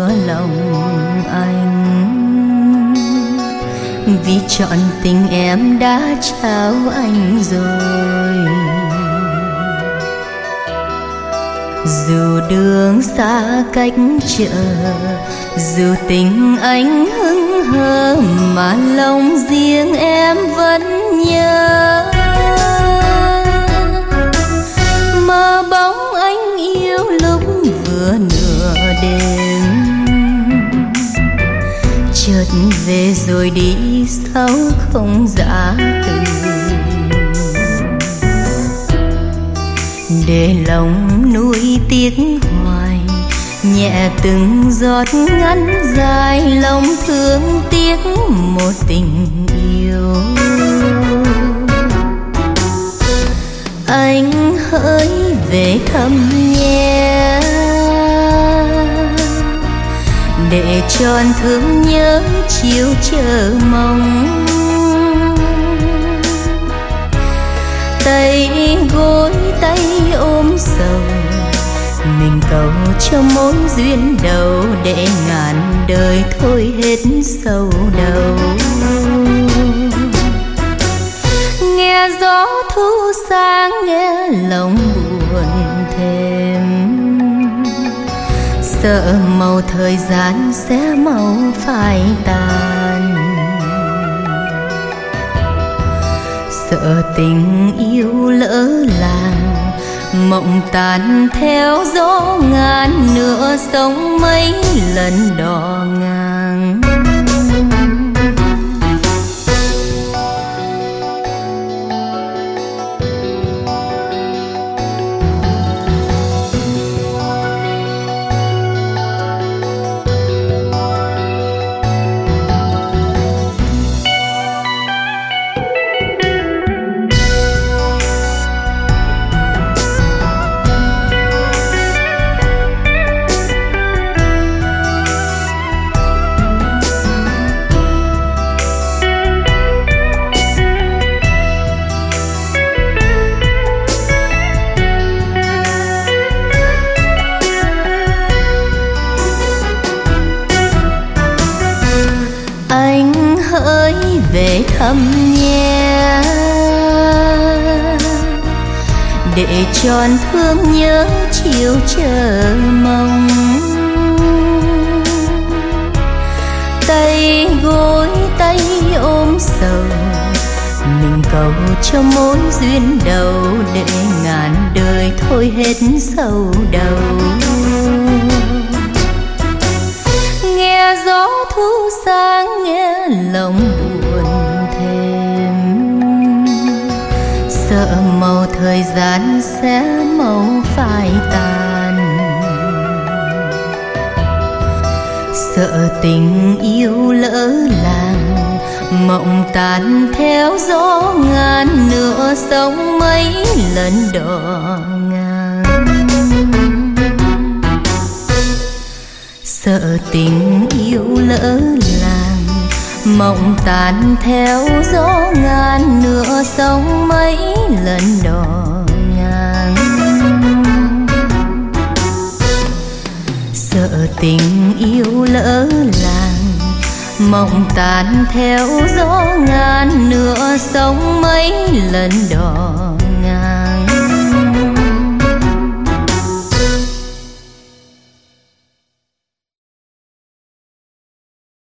của lòng anh. Vì trọn tình em đã trao anh rồi. Dù đường xa cách trở, dù tình anh hững hờ, mà lòng riêng em vẫn nhớ. Mà bóng anh yêu lúc vừa nửa đêm, chợt về rồi đi sau không giã từ. Để lòng nuối tiếc hoài, nhẹ từng giọt ngắn dài, lòng thương tiếc một tình yêu. Anh hỡi về thăm nhé, để tròn thương nhớ chiều chờ mong. Tay gối tay ôm sầu, mình cầu cho mối duyên đầu, để ngàn đời thôi hết sầu đầu. Nghe gió thu sang, nghe lòng buồn thêm, sợ màu thời gian sẽ mau phai tàn. Sợ tình yêu lỡ làng, mộng tàn theo gió ngàn, nửa sông mấy lần đò ngang. Về thăm nhé, để tròn thương nhớ chiều chờ mong. Tay gối tay ôm sầu, mình cầu cho mối duyên đầu, để ngàn đời thôi hết sầu đầu. Nghe gió thu sang, nghe lòng buồn thêm, sợ màu thời gian sẽ mau phai tàn. Sợ tình yêu lỡ làng, mộng tàn theo gió ngàn, nửa sông mấy lần đò ngang. Sợ tình yêu lỡ làng, mộng tàn theo gió ngàn, nửa sông mấy lần đò ngang. Sợ tình yêu lỡ làng, mộng tàn theo gió ngàn, nửa sông mấy lần đò